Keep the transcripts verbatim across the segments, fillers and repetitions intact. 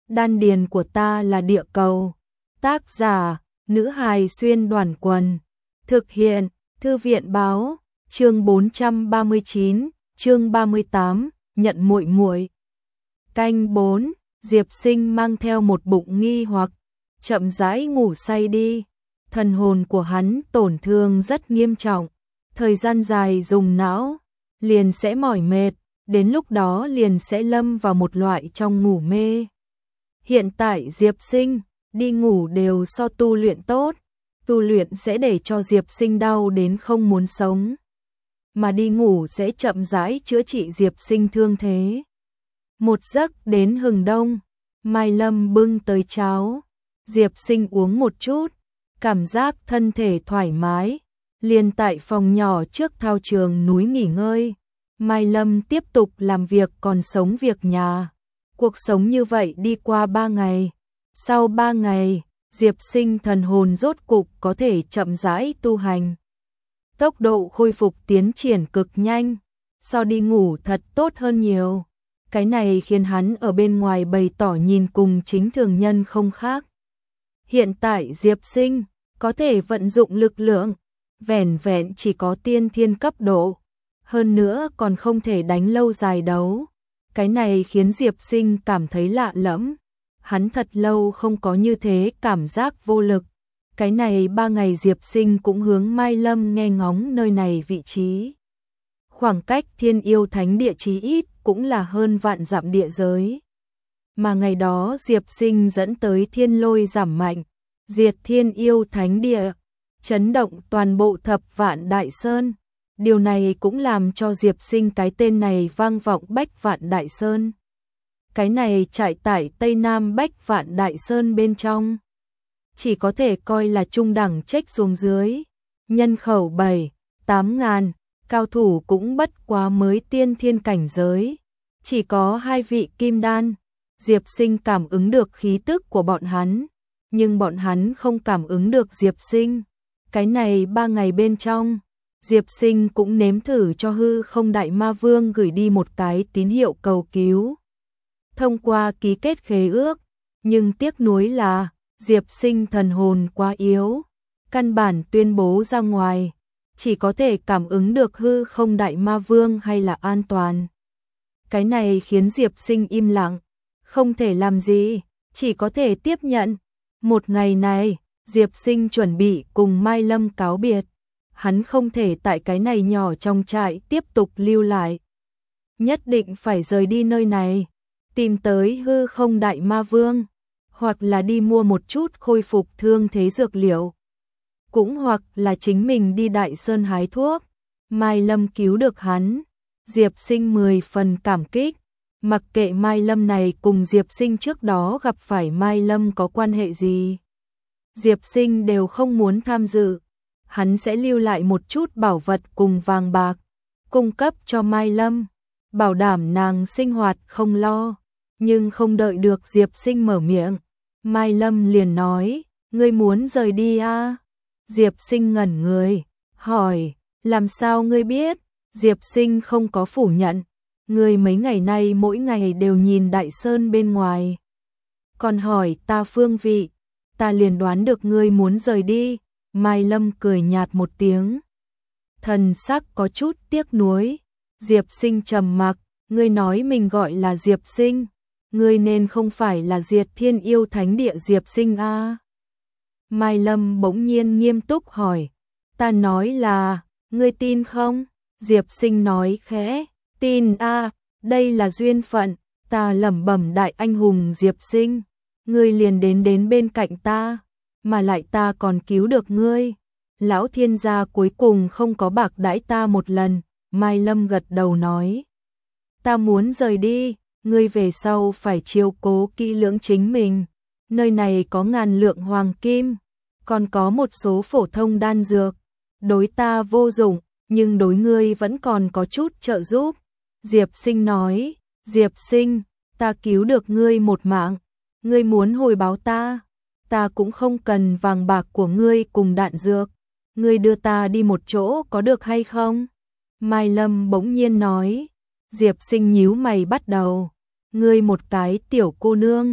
Đan điền của ta là địa cầu. Tác giả, nữ hài xuyên đoàn quần. Thực hiện, thư viện báo, chương bốn trăm ba mươi chín, chương ba mươi tám, nhận muội muội. Canh bốn, Diệp Sinh mang theo một bụng nghi hoặc, chậm rãi ngủ say đi. Thần hồn của hắn tổn thương rất nghiêm trọng, thời gian dài dùng não, liền sẽ mỏi mệt, đến lúc đó liền sẽ lâm vào một loại trong ngủ mê. Hiện tại Diệp Sinh, đi ngủ đều so tu luyện tốt, tu luyện sẽ để cho Diệp Sinh đau đến không muốn sống, mà đi ngủ sẽ chậm rãi chữa trị Diệp Sinh thương thế. Một giấc đến hừng đông, Mai Lâm bưng tới cháo, Diệp Sinh uống một chút, cảm giác thân thể thoải mái, liền tại phòng nhỏ trước thao trường núi nghỉ ngơi. Mai Lâm tiếp tục làm việc còn sống việc nhà. Cuộc sống như vậy đi qua ba ngày. Sau ba ngày, Diệp Sinh thần hồn rốt cục có thể chậm rãi tu hành. Tốc độ khôi phục tiến triển cực nhanh, so đi ngủ thật tốt hơn nhiều. Cái này khiến hắn ở bên ngoài bày tỏ nhìn cùng chính thường nhân không khác. Hiện tại Diệp Sinh có thể vận dụng lực lượng, vẻn vẹn chỉ có tiên thiên cấp độ, hơn nữa còn không thể đánh lâu dài đấu. Cái này khiến Diệp Sinh cảm thấy lạ lẫm, hắn thật lâu không có như thế cảm giác vô lực. Cái này ba ngày Diệp Sinh cũng hướng Mai Lâm nghe ngóng nơi này vị trí. Khoảng cách Thiên Yêu Thánh Địa chí ít cũng là hơn vạn dặm địa giới. Mà ngày đó Diệp Sinh dẫn tới thiên lôi giảm mạnh, diệt Thiên Yêu Thánh Địa, chấn động toàn bộ thập vạn đại sơn. Điều này cũng làm cho Diệp Sinh cái tên này vang vọng bách vạn đại sơn. Cái này trại tại Tây Nam bách vạn đại sơn bên trong, chỉ có thể coi là trung đẳng trách xuống dưới. Nhân khẩu bảy, tám ngàn, cao thủ cũng bất quá mới tiên thiên cảnh giới. Chỉ có hai vị kim đan. Diệp Sinh cảm ứng được khí tức của bọn hắn, nhưng bọn hắn không cảm ứng được Diệp Sinh. Cái này ba ngày bên trong, Diệp Sinh cũng nếm thử cho hư không đại ma vương gửi đi một cái tín hiệu cầu cứu. Thông qua ký kết khế ước, nhưng tiếc nuối là Diệp Sinh thần hồn quá yếu, căn bản tuyên bố ra ngoài, chỉ có thể cảm ứng được hư không đại ma vương hay là an toàn. Cái này khiến Diệp Sinh im lặng, không thể làm gì, chỉ có thể tiếp nhận. Một ngày này, Diệp Sinh chuẩn bị cùng Mai Lâm cáo biệt. Hắn không thể tại cái này nhỏ trong trại tiếp tục lưu lại. Nhất định phải rời đi nơi này, tìm tới hư không đại ma vương, hoặc là đi mua một chút khôi phục thương thế dược liệu, cũng hoặc là chính mình đi Đại Sơn hái thuốc. Mai Lâm cứu được hắn, Diệp Sinh mười phần cảm kích. Mặc kệ Mai Lâm này cùng Diệp Sinh trước đó gặp phải Mai Lâm có quan hệ gì, Diệp Sinh đều không muốn tham dự. Hắn sẽ lưu lại một chút bảo vật cùng vàng bạc, cung cấp cho Mai Lâm, bảo đảm nàng sinh hoạt không lo. Nhưng không đợi được Diệp Sinh mở miệng, Mai Lâm liền nói, ngươi muốn rời đi à? Diệp Sinh ngẩn người, hỏi, làm sao ngươi biết? Diệp Sinh không có phủ nhận, ngươi mấy ngày nay mỗi ngày đều nhìn Đại Sơn bên ngoài. Còn hỏi ta phương vị, ta liền đoán được ngươi muốn rời đi. Mai Lâm cười nhạt một tiếng, thần sắc có chút tiếc nuối. Diệp Sinh trầm mặc, ngươi nói mình gọi là Diệp Sinh, ngươi nên không phải là diệt Thiên Yêu Thánh Địa Diệp Sinh a? À? Mai Lâm bỗng nhiên nghiêm túc hỏi, ta nói là, ngươi tin không? Diệp Sinh nói khẽ, tin a, à, đây là duyên phận. Ta lẩm bẩm, đại anh hùng Diệp Sinh, ngươi liền đến đến bên cạnh ta, mà lại ta còn cứu được ngươi. Lão thiên gia cuối cùng không có bạc đãi ta một lần. Mai Lâm gật đầu nói, ta muốn rời đi, ngươi về sau phải chiếu cố kỹ lưỡng chính mình. Nơi này có ngàn lượng hoàng kim, còn có một số phổ thông đan dược, đối ta vô dụng, nhưng đối ngươi vẫn còn có chút trợ giúp. Diệp Sinh nói, Diệp Sinh, ta cứu được ngươi một mạng, ngươi muốn hồi báo ta, ta cũng không cần vàng bạc của ngươi cùng đạn dược, ngươi đưa ta đi một chỗ có được hay không? Mai Lâm bỗng nhiên nói. Diệp Sinh nhíu mày bắt đầu, ngươi một cái tiểu cô nương,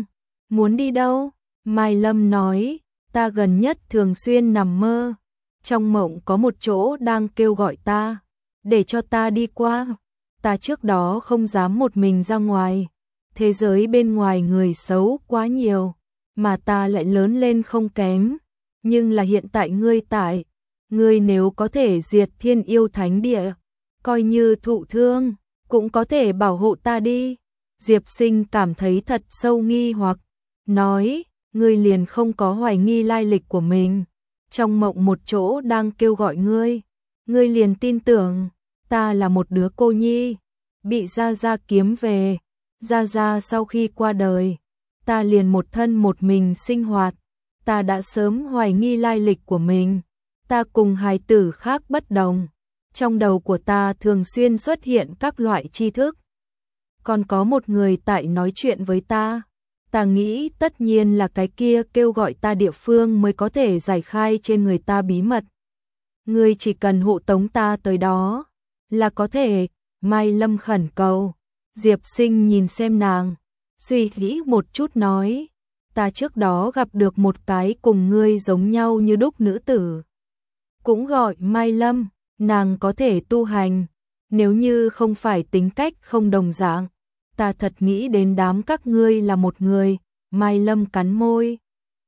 Muốn đi đâu? Mai Lâm nói, ta gần nhất thường xuyên nằm mơ, trong mộng có một chỗ đang kêu gọi ta, để cho ta đi qua. Ta trước đó không dám một mình ra ngoài, thế giới bên ngoài người xấu quá nhiều, mà ta lại lớn lên không kém, nhưng là hiện tại ngươi tại, ngươi nếu có thể diệt thiên yêu thánh địa, coi như thụ thương, cũng có thể bảo hộ ta đi. Diệp Sinh cảm thấy thật sâu nghi hoặc, nói, ngươi liền không có hoài nghi lai lịch của mình, trong mộng một chỗ đang kêu gọi ngươi, ngươi liền tin tưởng, ta là một đứa cô nhi, bị Gia Gia kiếm về, Gia Gia sau khi qua đời, ta liền một thân một mình sinh hoạt, ta đã sớm hoài nghi lai lịch của mình, ta cùng hài tử khác bất đồng, trong đầu của ta thường xuyên xuất hiện các loại tri thức, còn có một người tại nói chuyện với ta. Ta nghĩ tất nhiên là cái kia kêu gọi ta địa phương mới có thể giải khai trên người ta bí mật. Ngươi chỉ cần hộ tống ta tới đó là có thể. Mai Lâm khẩn cầu. Diệp Sinh nhìn xem nàng, suy nghĩ một chút nói, ta trước đó gặp được một cái cùng ngươi giống nhau như đúc nữ tử, cũng gọi Mai Lâm, nàng có thể tu hành, nếu như không phải tính cách không đồng dạng, ta thật nghĩ đến đám các ngươi là một người. Mai Lâm cắn môi,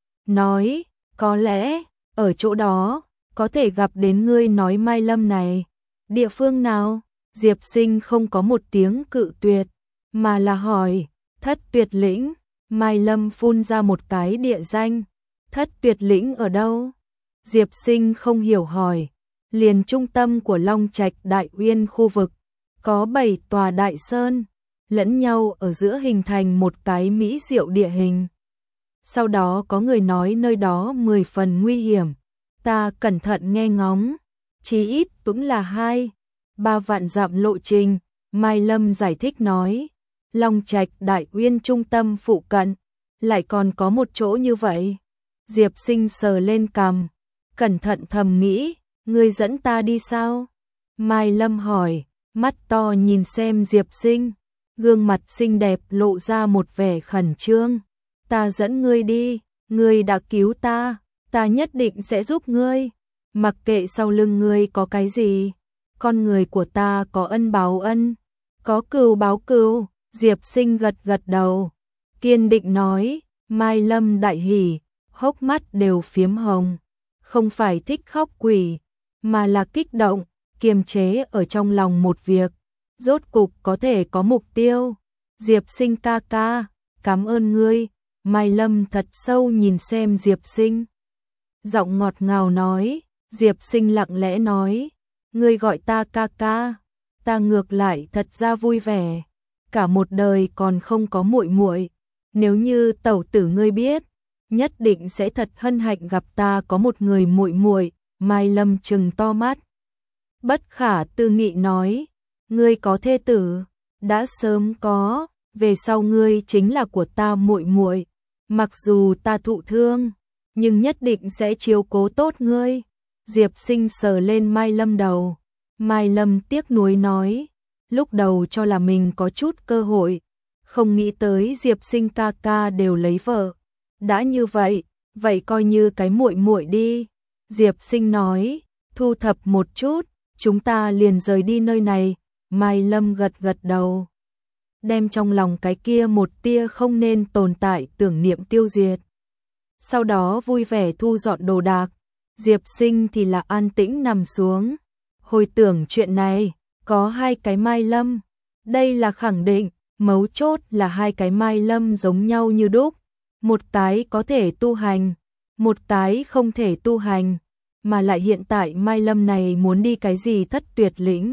nói, có lẽ, ở chỗ đó, có thể gặp đến ngươi nói Mai Lâm này. Địa phương nào? Diệp Sinh không có một tiếng cự tuyệt, mà là hỏi, Thất Tuyệt Lĩnh. Mai Lâm phun ra một cái địa danh, Thất Tuyệt Lĩnh ở đâu? Diệp Sinh không hiểu hỏi, liền trung tâm của Long Trạch Đại Uyên khu vực, có bảy tòa đại sơn, lẫn nhau ở giữa hình thành một cái mỹ diệu địa hình. Sau đó có người nói nơi đó mười phần nguy hiểm, ta cẩn thận nghe ngóng, chí ít cũng là hai, ba vạn dặm lộ trình. Mai Lâm giải thích nói, Long Trạch Đại Uyên trung tâm phụ cận, lại còn có một chỗ như vậy. Diệp Sinh sờ lên cằm, cẩn thận thầm nghĩ, ngươi dẫn ta đi sao? Mai Lâm hỏi, mắt to nhìn xem Diệp Sinh, gương mặt xinh đẹp lộ ra một vẻ khẩn trương. Ta dẫn ngươi đi, ngươi đã cứu ta, ta nhất định sẽ giúp ngươi. Mặc kệ sau lưng ngươi có cái gì, con người của ta có ân báo ân, có cừu báo cừu. Diệp Sinh gật gật đầu, kiên định nói. Mai Lâm đại hỉ, hốc mắt đều phiếm hồng, không phải thích khóc quỷ, mà là kích động, kiềm chế ở trong lòng một việc, rốt cục có thể có mục tiêu. Diệp Sinh ca ca, cảm ơn ngươi. Mai Lâm thật sâu nhìn xem Diệp Sinh, giọng ngọt ngào nói. Diệp Sinh lặng lẽ nói, ngươi gọi ta ca ca, ta ngược lại thật ra vui vẻ, cả một đời còn không có muội muội, nếu như tẩu tử ngươi biết, nhất định sẽ thật hân hạnh gặp ta có một người muội muội. Mai Lâm trừng to mắt, bất khả tư nghị nói, ngươi có thê tử? Đã sớm có, về sau ngươi chính là của ta muội muội, mặc dù ta thụ thương, nhưng nhất định sẽ chiếu cố tốt ngươi. Diệp Sinh sờ lên Mai Lâm đầu. Mai Lâm tiếc nuối nói, lúc đầu cho là mình có chút cơ hội, không nghĩ tới Diệp Sinh ca ca đều lấy vợ. Đã như vậy, vậy coi như cái muội muội đi. Diệp Sinh nói, thu thập một chút, chúng ta liền rời đi nơi này. Mai Lâm gật gật đầu, đem trong lòng cái kia một tia không nên tồn tại tưởng niệm tiêu diệt. Sau đó vui vẻ thu dọn đồ đạc. Diệp Sinh thì là an tĩnh nằm xuống, hồi tưởng chuyện này, có hai cái Mai Lâm, đây là khẳng định, mấu chốt là hai cái Mai Lâm giống nhau như đúc, một cái có thể tu hành, một cái không thể tu hành, mà lại hiện tại Mai Lâm này muốn đi cái gì Thất Tuyệt Lĩnh.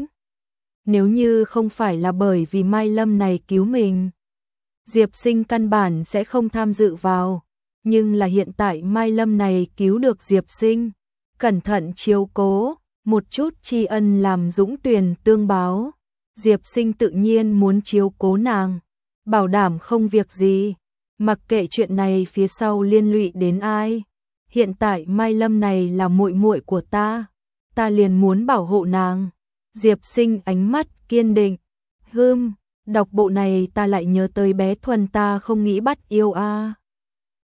Nếu như không phải là bởi vì Mai Lâm này cứu mình, Diệp Sinh căn bản sẽ không tham dự vào, nhưng là hiện tại Mai Lâm này cứu được Diệp Sinh, cẩn thận chiếu cố, một chút tri ân làm dũng tuyển tương báo. Diệp Sinh tự nhiên muốn chiếu cố nàng, bảo đảm không việc gì, mặc kệ chuyện này phía sau liên lụy đến ai. Hiện tại Mai Lâm này là muội muội của ta, ta liền muốn bảo hộ nàng. Diệp Sinh ánh mắt kiên định. Hừm, đọc bộ này ta lại nhớ tới bé Thuần ta không nghĩ bắt yêu a. À.